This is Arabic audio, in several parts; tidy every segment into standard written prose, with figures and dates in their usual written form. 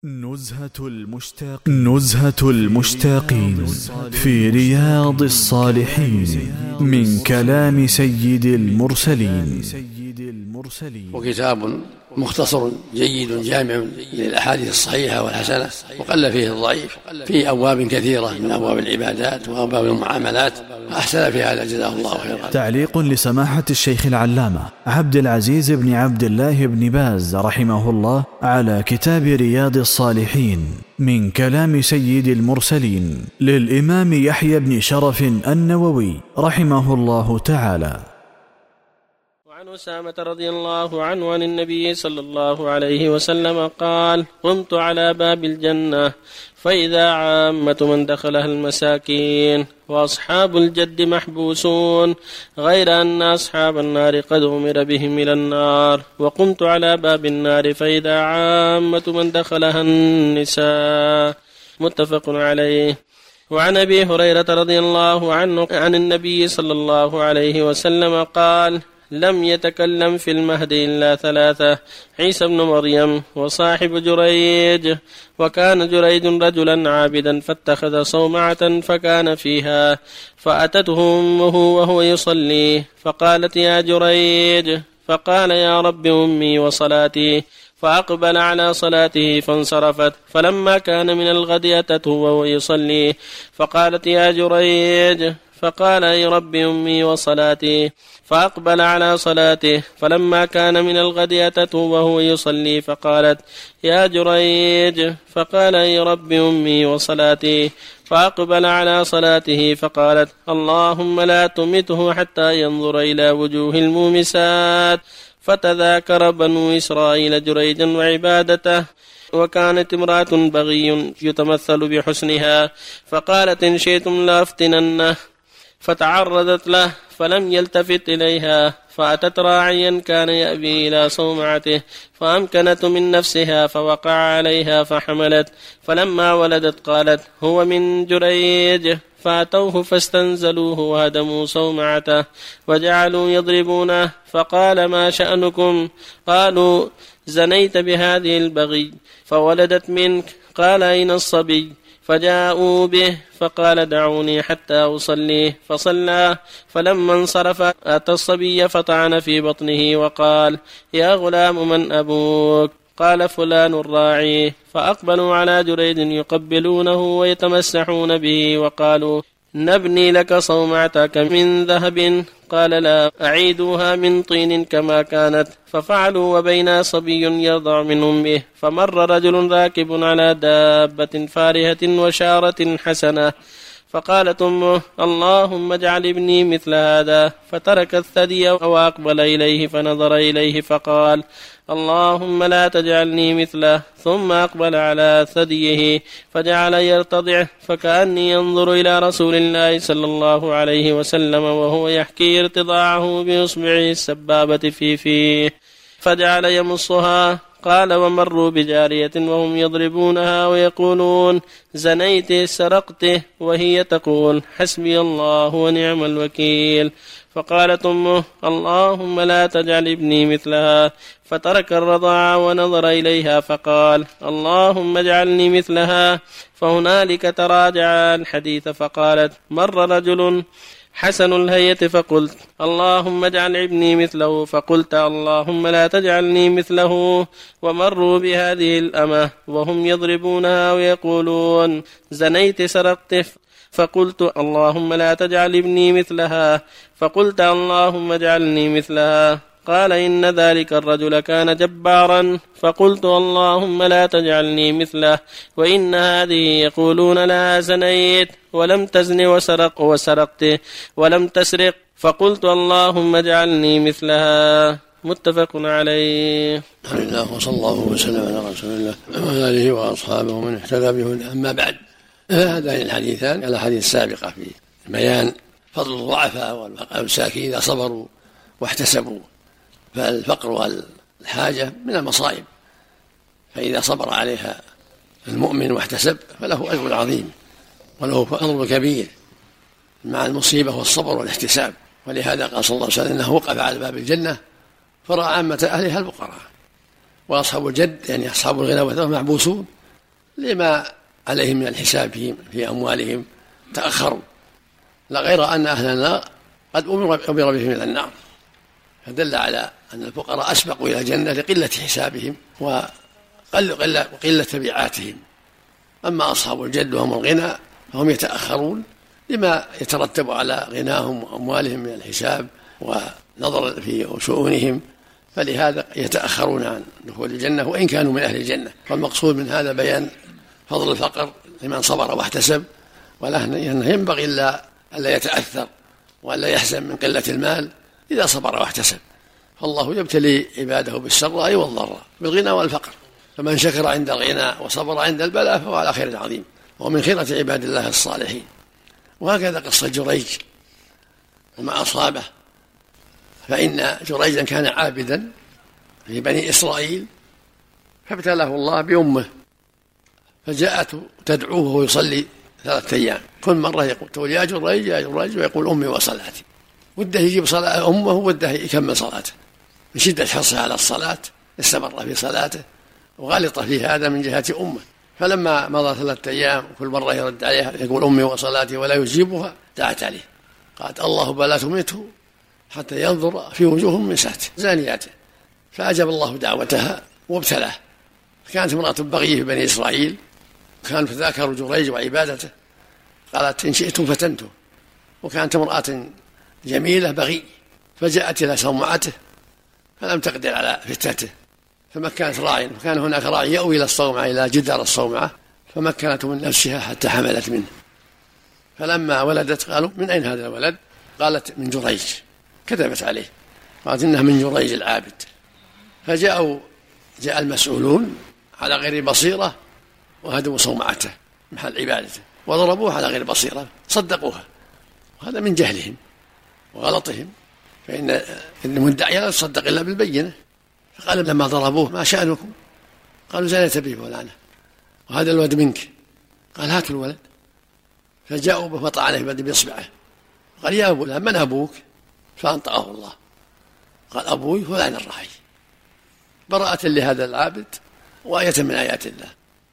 نزهة المشتاقين في رياض الصالحين من كلام سيد المرسلين. وكتاب مختصر جيد جامع للأحاديث الصحيحة والحسنة، وقل فيه الضعيف، في أبواب كثيرة من أبواب العبادات وأبواب المعاملات، أحسن في هذا جزاه الله خيرا. تعليق لسماحة الشيخ العلامة عبد العزيز بن عبد الله بن باز رحمه الله على كتاب رياض الصالحين من كلام سيد المرسلين للإمام يحيى بن شرف النووي رحمه الله تعالى. وعن أسامة رضي الله عنه عن النبي صلى الله عليه وسلم قال: قمت على باب الجنة فإذا عامة من دخلها المساكين وأصحاب الجد محبوسون، غير أن أصحاب النار قد أمر بهم إلى النار. وقمت على باب النار فإذا عامة من دخلها النساء. متفق عليه. وعن أبي هريرة رضي الله عنه عن النبي صلى الله عليه وسلم قال: لم يتكلم في المهد إلا ثلاثة: عيسى بن مريم وصاحب جريج. وكان جريج رجلا عابدا فاتخذ صومعة فكان فيها، فأتته أمه وهو يصلي فقالت: يا جريج. فقال: يا رب أمي وصلاتي. فأقبل على صلاته فانصرفت. فلما كان من الغد أتته وهو يصلي فقالت: يا جريج. فقال: يا رب أمي وصلاتي. فأقبل على صلاته. فلما كان من الغد أتته وهو يصلي فقالت: يا جريج. فقال: يا رب أمي وصلاتي. فأقبل على صلاته فقالت: اللهم لا تمته حتى ينظر إلى وجوه المومسات. فتذاكر بنو إسرائيل جريجا وعبادته. وكانت امرأة بغي يتمثل بحسنها، فقالت: إن شئتم لأفتننه. فتعرضت له فلم يلتفت إليها، فأتت راعيا كان يأبي إلى صومعته فأمكنت من نفسها فوقع عليها فحملت. فلما ولدت قالت: هو من جريج. فأتوه فاستنزلوه وهدموا صومعته وجعلوا يضربونه. فقال: ما شأنكم؟ قالوا: زنيت بهذه البغي فولدت منك. قال: أين الصبي؟ فجاءوا به فقال: دعوني حتى أصلي. فصلى. فلما انصرف أتى الصبي فطعن في بطنه وقال: يا غلام من أبوك؟ قال: فلان الراعي. فأقبلوا على جريج يقبلونه ويتمسحون به وقالوا: نبني لك صومعتك من ذهب. قال: لا، أعيدوها من طين كما كانت. ففعلوا وبين صبي يرضع من أمه. فمر رجل راكب على دابة فارهة وشارة حسنة، فقالت أمه: اللهم اجعل ابني مثل هذا. فترك الثدي وأقبل إليه فنظر إليه فقال: اللهم لا تجعلني مثله. ثم أقبل على ثديه فجعل يرتضع، فكأني ينظر إلى رسول الله صلى الله عليه وسلم وهو يحكي ارتضاعه بإصبعه السبابة في فيه، فجعل يمصها. قال: ومروا بجارية وهم يضربونها ويقولون: زنيت سرقت، وهي تقول: حسبي الله ونعم الوكيل. فقالت أمه: اللهم لا تجعل ابني مثلها. فترك الرضاعة ونظر إليها فقال: اللهم اجعلني مثلها. فهنالك تراجع الحديث. فقالت: مر رجل حسن الهيئة فقلت: اللهم اجعل ابني مثله. فقلت: اللهم لا تجعلني مثله. ومروا بهذه الأمة وهم يضربونها ويقولون: زنيت سرقت. فقلت: اللهم لا تجعل ابني مثلها. فقلت: اللهم اجعلني مثلها. قال: إن ذلك الرجل كان جبارا. فقلت: اللهم لا تجعلني مثله. وإن هذه يقولون لها: زنيت ولم تزن وسرقت ولم تسرق. فقلت: اللهم اجعلني مثلها. متفق عليه. الحمد لله، وصلى الله وسلم على رسول الله وعلى آله وأصحابه ومن اهتدى بهداه. أما بعد، هذان الحديثان الأحاديث السابقة في بيان فضل الضعفاء والمساكين إذا صبروا واحتسبوا. فالفقر والحاجة من المصائب، فإذا صبر عليها المؤمن واحتسب فله أجر عظيم وله فضل كبير مع المصيبة والصبر والاحتساب. ولهذا قال صلى الله عليه وسلم: إنه وقف على باب الجنة فرأى عامة أهلها الفقراء، وأصحاب الجد يعني أصحاب الغنى والثروة محبوسون لما عليهم من الحساب في أموالهم تأخروا، لا غير أن أهل النار قد أمر بهم إلى النار، فدل على أن الفقراء أسبقوا إلى الجنة لقلة حسابهم وقلة تبعاتهم. أما أصحاب الجد وهم الغنى فهم يتأخرون لما يترتب على غناهم وأموالهم من الحساب ونظر في شؤونهم، فلهذا يتأخرون عن دخول الجنة وإن كانوا من أهل الجنة. والمقصود من هذا بيان فضل الفقر لمن صبر واحتسب، ولأنه ينبغي ألا يتأثر وألا يحزن من قلة المال إذا صبر واحتسب، فالله يبتلي عباده بالسراء والضراء بالغنى والفقر، فمن شكر عند الغنى وصبر عند البلاء فهو على خير عظيم ومن خيرة عباد الله الصالحين. وهكذا قصة جريج وما أصابه، فإن جريجا كان عابدا في بني إسرائيل فابتلاه الله بأمه، فجاءته تدعوه وهو يصلي 3 أيام، كل مرة تقول يا جريج يا جريج ويقول أمي وصلاتي، وده يجيب صلاة أمه وده يكمل صلاته، من شدة حرصه على الصلاة استمر في صلاته وغلط في هذا من جهة أمه. فلما مضى 3 أيام كل مرة يرد عليها يقول أمي وصلاتي ولا يجيبها، دعت عليه قالت اللهم لا تميته حتى ينظر في وجوههم من ساته زانياته، فأجاب الله دعوتها وابتلاه. كانت امرأة بغي في بني إسرائيل، كانوا تذاكروا جريج وعبادته، قالت إن شئتم فتنته، وكانت امرأة جميلة بغي، فجاءت إلى صومعته فلم تقدر على فتنته، فمكنت راعي، وكان هناك راعي يأوي إلى الصومعة إلى جدار الصومعة، فمكنته من نفسها حتى حملت منه. فلما ولدت قالوا من أين هذا الولد؟ قالت من جريج، كذبت عليه قالت إنها من جريج العابد. جاء المسؤولون على غير بصيرة وهدموا صومعته محل عبادته وضربوه على غير بصيرة، صدقوها، وهذا من جهلهم وغلطهم، فإن المدعي لا تصدق إلا بالبينة. فقال لما ضربوه ما شأنكم؟ قالوا زنيت به فلانة وهذا الولد منك. قال هاتوا الولد، فجاءوا به وطع عليه بإصبعه، قال يا أبو من أبوك؟ فأنطقه الله، قال أبوي فلان الراعي، براءة لهذا العابد وآية من آيات الله.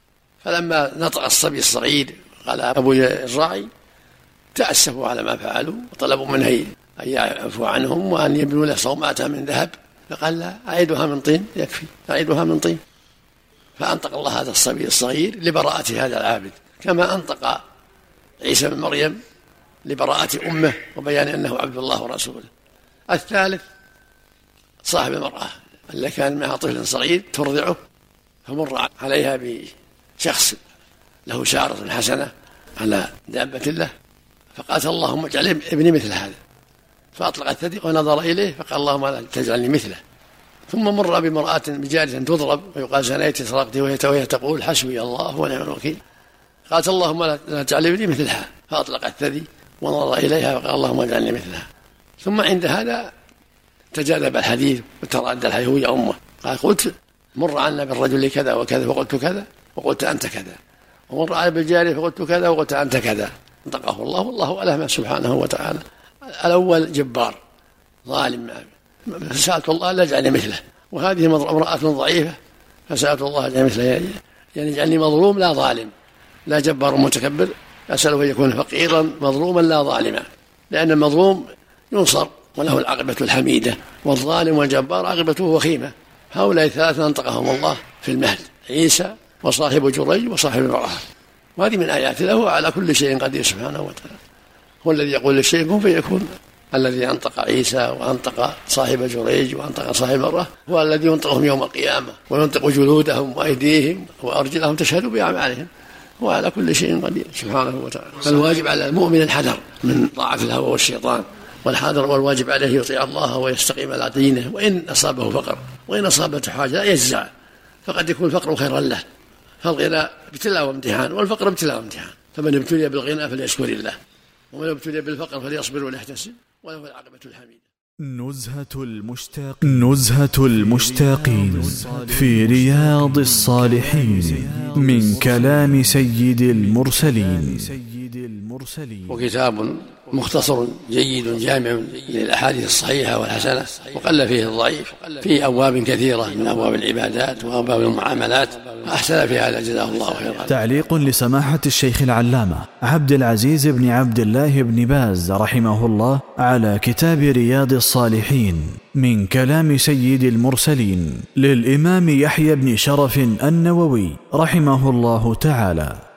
فلما نطق الصبي الصغير قال أبوي الراعي تأسفوا على ما فعلوا وطلبوا منه أن يعفو عنهم وأن يبنوا له صومعة من ذهب، فقال لا أعيدها من طين، يكفي أعيدها من طين. فأنطق الله هذا الصبي الصغير لبراءة هذا العابد، كما أنطق عيسى بن مريم لبراءة أمه وبيان أنه عبد الله ورسوله. الثالث صاحب المرأة اللي كان معها طفل صغير ترضعه، فمر عليها بشخص له شارة حسنة على دابة له، فقالت اللهم اجعل ابني مثل هذا، فأطلق الثدي ونظر إليه فقال اللهم لا تجعلني مثله. ثم مر بمرأة بجارية تضرب ويقال زنيت سرقت وهي تقول حسبي الله ونعم الوكيل، قالت اللهم لا تجعل ابني مثلها، فأطلق الثدي ونظر إليها فقال اللهم اجعلني مثلها. ثم عند هذا تجاذب الحديث وتردد الحديث هو يا أمه، قال قلت مر عنا بالرجل كذا وكذا فقلت كذا وقلت أنت كذا، ومر على بالجارية فقلت كذا وقلت أنت كذا، انطقه الله والله ألهمه سبحانه وتعالى. الأول جبار ظالم، فسألت الله لا يجعلني مثله، وهذه امرأة ضعيفة فسألت الله يجعلني مثله، يعني يجعلني مظلوم لا ظالم، لا جبار متكبر، أسأله أن يكون فقيرا مظلوما لا ظالما، لأن المظلوم ينصر وله العاقبة الحميدة، والظالم والجبار عاقبته وخيمة. هؤلاء الثلاثة انطقهم الله في المهد، عيسى وصاحب جريج وصاحب المرأة، وهذه من آيات الله، هو على كل شيء قدير سبحانه وتعالى، هو الذي يقول للشيء كن فيكون، الذي أنطق عيسى وأنطق صاحب جريج وأنطق صاحب المرأة هو الذي ينطقهم يوم القيامة وينطق جلودهم وأيديهم وأرجلهم تشهد بأعمالهم، هو على كل شيء قدير سبحانه وتعالى. فالواجب على المؤمن الحذر من طاعة الهوى والشيطان، والحذر والواجب عليه يطيع الله ويستقيم على دينه، وإن أصابه فقر وإن أصابته حاجة لا يجزع، فقد يكون الفقر خيرا له، فالغنى ابتلاء وامتحان والفقر ابتلاء وامتحان، فمن ابتلي بالغنى فليشكر الله، ومن ابتلي بالفقر فليصبر ويحتسب وله العاقبة الحميدة. نزهة المشتاقين في رياض الصالحين من كلام سيد المرسلين. وكتاب مختصر جيد جامع للأحاديث الصحيحة والحسنة، وقل فيه الضعيف في أبواب كثيرة من أبواب العبادات وأبواب المعاملات، أحسن في هذا جزاه الله خيرا. تعليق لسماحة الشيخ العلامة عبد العزيز بن عبد الله بن باز رحمه الله على كتاب رياض الصالحين من كلام سيد المرسلين للإمام يحيى بن شرف النووي رحمه الله تعالى.